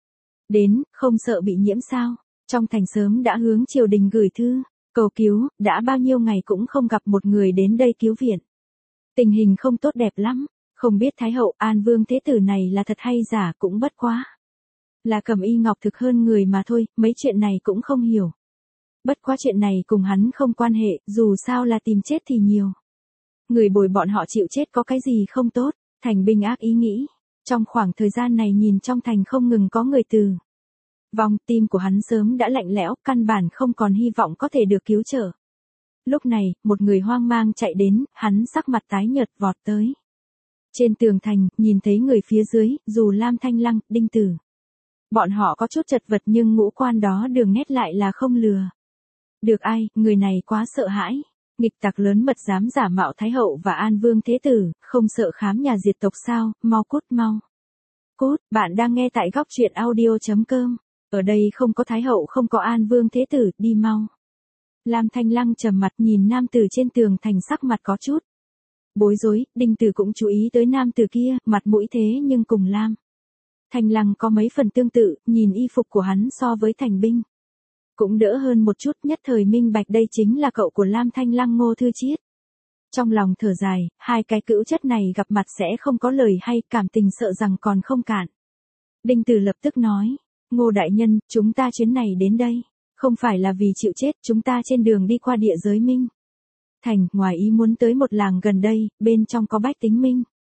Speaker 1: đến, không sợ bị nhiễm sao? Trong thành sớm đã hướng triều đình gửi thư cầu cứu, đã bao nhiêu ngày cũng không gặp một người đến đây cứu viện. Tình hình không tốt đẹp lắm, không biết Thái hậu An Vương Thế Tử này là thật hay giả, cũng bất quá là cầm y ngọc thực hơn người mà thôi, mấy chuyện này cũng không hiểu. Bất quá chuyện này cùng hắn không quan hệ, dù sao là tìm chết thì nhiều. Người bồi bọn họ chịu chết có cái gì không tốt, thành binh ác ý nghĩ. Trong khoảng thời gian này nhìn trong thành không ngừng có người từ vong, tim của hắn sớm đã lạnh lẽo, căn bản không còn hy vọng có thể được cứu trợ. Lúc này, một người hoang mang chạy đến, hắn sắc mặt tái nhợt vọt tới. Trên tường thành, nhìn thấy người phía dưới, dù Lam Thanh Lăng, Đinh Tử. Bọn họ có chút chật vật nhưng ngũ quan đó đường nét lại là không lừa được ai, người này quá sợ hãi. Nghịch tặc lớn mật dám giả mạo Thái hậu và An Vương Thế Tử, không sợ khám nhà diệt tộc sao, mau cút mau. Cút, bạn đang nghe tại góc truyện audio chấm com. Ở đây không có Thái hậu, không có An Vương Thế Tử, đi mau. Lam Thanh Lăng trầm mặt nhìn nam tử trên tường thành, sắc mặt có chút bối rối. Đinh Tử cũng chú ý tới nam tử kia, mặt mũi thế nhưng cùng Lam Thanh Lăng có mấy phần tương tự, nhìn y phục của hắn so với thành binh cũng đỡ hơn một chút, nhất thời minh bạch đây chính là cậu của Lam Thanh Lăng, Ngô Thư Chiết. Trong lòng thở dài, hai cái cữu chất này gặp mặt sẽ không có lời hay, cảm tình sợ rằng còn không cạn. Đinh Tử lập tức nói, Ngô đại nhân, chúng ta chuyến này đến đây, không phải là vì chịu chết, chúng ta trên đường đi qua địa giới Minh Thành, ngoài ý muốn tới một làng gần đây, bên trong có bách tính Minh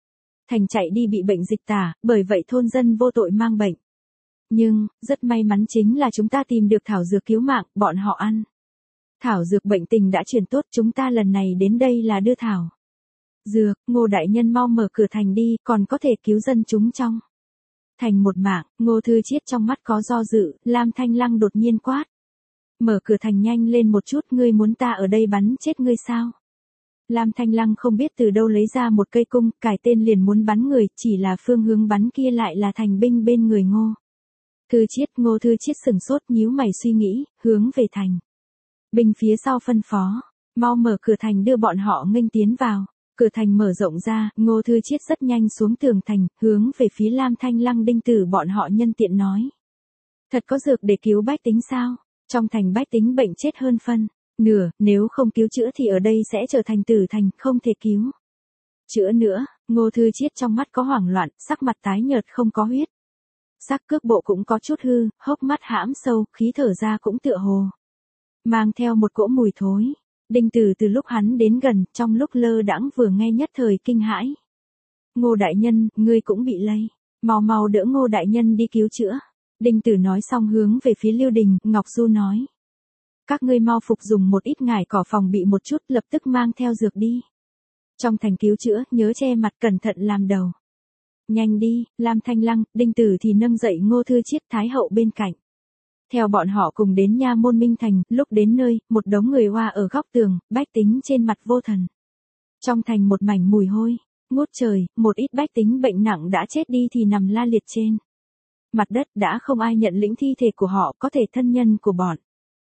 Speaker 1: thành chạy đi bị bệnh dịch tả, bởi vậy thôn dân vô tội mang bệnh. Nhưng, rất may mắn chính là chúng ta tìm được thảo dược cứu mạng, bọn họ ăn. Thảo dược bệnh tình đã chuyển tốt, chúng ta lần này đến đây là đưa thảo dược, Ngô đại nhân mau mở cửa thành đi, còn có thể cứu dân chúng trong thành một mạng. Ngô Thư Chiết trong mắt có do dự, Lam Thanh Lăng đột nhiên quát. Mở cửa thành nhanh lên một chút, ngươi muốn ta ở đây bắn chết ngươi sao? Lam Thanh Lăng không biết từ đâu lấy ra một cây cung, cài tên liền muốn bắn người, chỉ là phương hướng bắn kia lại là thành binh bên người Ngô Thư Chiết. Ngô Thư Chiết sửng sốt, nhíu mày suy nghĩ, hướng về thành binh phía sau phân phó, mau mở cửa thành đưa bọn họ nghênh tiến vào. Cửa thành mở rộng ra, Ngô Thư Chiết rất nhanh xuống tường thành, hướng về phía Lam Thanh Lăng Đinh Tử bọn họ nhân tiện nói. Thật có dược để cứu bách tính sao? Trong thành bách tính bệnh chết hơn phân nửa, nếu không cứu chữa thì ở đây sẽ trở thành tử thành, không thể cứu chữa nữa. Ngô Thư Chiết trong mắt có hoảng loạn, sắc mặt tái nhợt không có huyết sắc, cước bộ cũng có chút hư, hốc mắt hãm sâu, khí thở ra cũng tựa hồ mang theo một cỗ mùi thối. Đinh Tử từ lúc hắn đến gần, trong lúc lơ đãng vừa nghe nhất thời kinh hãi. Ngô đại nhân, ngươi cũng bị lây, mau mau đỡ Ngô đại nhân đi cứu chữa. Đinh Tử nói xong hướng về phía Lưu Đình, Ngọc Du nói. Các ngươi mau phục dùng một ít ngải cỏ phòng bị một chút, lập tức mang theo dược đi. Trong thành cứu chữa, nhớ che mặt cẩn thận làm đầu. Nhanh đi, Lam Thanh Lăng, Đinh Tử thì nâng dậy Ngô Thư Chiết Thái hậu bên cạnh. Theo bọn họ cùng đến nha môn Minh Thành, lúc đến nơi, một đống người hoa ở góc tường, bách tính trên mặt vô thần. Trong thành một mảnh mùi hôi, ngút trời, một ít bách tính bệnh nặng đã chết đi thì nằm la liệt trên mặt đất, đã không ai nhận lĩnh thi thể của họ, có thể thân nhân của bọn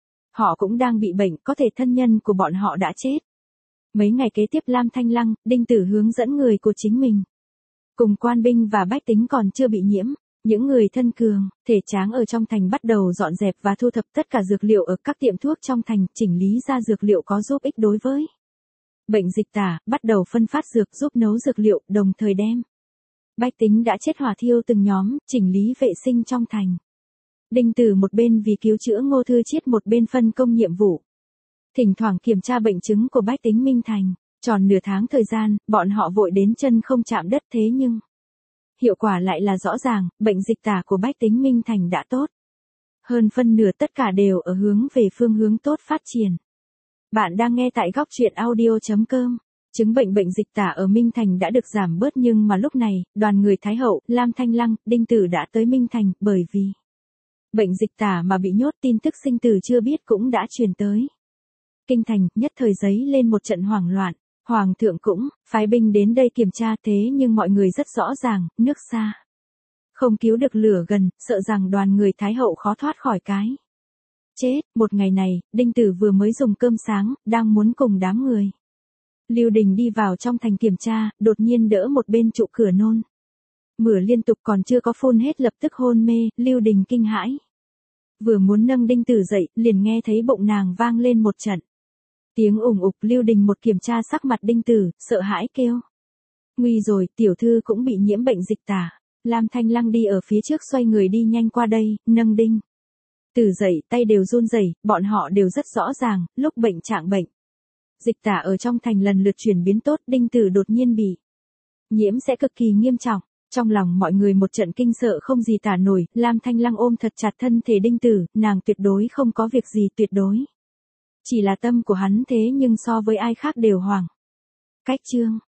Speaker 1: họ cũng đang bị bệnh, có thể thân nhân của bọn họ đã chết. Mấy ngày kế tiếp Lam Thanh Lăng, Đinh Tử hướng dẫn người của chính mình, cùng quan binh và bách tính còn chưa bị nhiễm. Những người thân cường, thể tráng ở trong thành bắt đầu dọn dẹp và thu thập tất cả dược liệu ở các tiệm thuốc trong thành, chỉnh lý ra dược liệu có giúp ích đối với bệnh dịch tả, bắt đầu phân phát dược giúp nấu dược liệu, đồng thời đem bách tính đã chết hỏa thiêu từng nhóm, chỉnh lý vệ sinh trong thành. Đinh Tử một bên vì cứu chữa Ngô Thư Chiết, một bên phân công nhiệm vụ, thỉnh thoảng kiểm tra bệnh chứng của bách tính Minh Thành. Tròn nửa tháng thời gian, bọn họ vội đến chân không chạm đất, thế nhưng hiệu quả lại là rõ ràng, bệnh dịch tả của bách tính Minh Thành đã tốt. Hơn phân nửa tất cả đều ở hướng về phương hướng tốt phát triển. Bạn đang nghe tại góc truyện audio chấm com. Chứng bệnh bệnh dịch tả ở Minh Thành đã được giảm bớt, nhưng mà lúc này, đoàn người Thái hậu, Lam Thanh Lăng, Đinh Tử đã tới Minh Thành, bởi vì bệnh dịch tả mà bị nhốt, tin tức sinh tử chưa biết cũng đã truyền tới kinh thành, nhất thời giấy lên một trận hoảng loạn. Hoàng thượng cũng phái binh đến đây kiểm tra, thế nhưng mọi người rất rõ ràng, nước xa không cứu được lửa gần, sợ rằng đoàn người Thái hậu khó thoát khỏi cái chết. Một ngày này, Đinh Tử vừa mới dùng cơm sáng, đang muốn cùng đám người Lưu Đình đi vào trong thành kiểm tra, đột nhiên đỡ một bên trụ cửa nôn mửa liên tục, còn chưa có phun hết lập tức hôn mê. Lưu Đình kinh hãi, vừa muốn nâng Đinh Tử dậy, liền nghe thấy bụng nàng vang lên một trận tiếng ủng ục. Lưu Đình một kiểm tra sắc mặt Đinh Tử, sợ hãi kêu. Nguy rồi, tiểu thư cũng bị nhiễm bệnh dịch tả. Lam Thanh Lăng đi ở phía trước xoay người đi nhanh qua đây, nâng Đinh Tử dậy, tay đều run rẩy, bọn họ đều rất rõ ràng, lúc bệnh trạng bệnh dịch tả ở trong thành lần lượt chuyển biến tốt, Đinh Tử đột nhiên bị nhiễm sẽ cực kỳ nghiêm trọng. Trong lòng mọi người một trận kinh sợ không gì tả nổi. Lam Thanh Lăng ôm thật chặt thân thể Đinh Tử, nàng tuyệt đối không có việc gì, tuyệt đối chỉ là tâm của hắn thế nhưng so với ai khác đều hoảng. Cách chương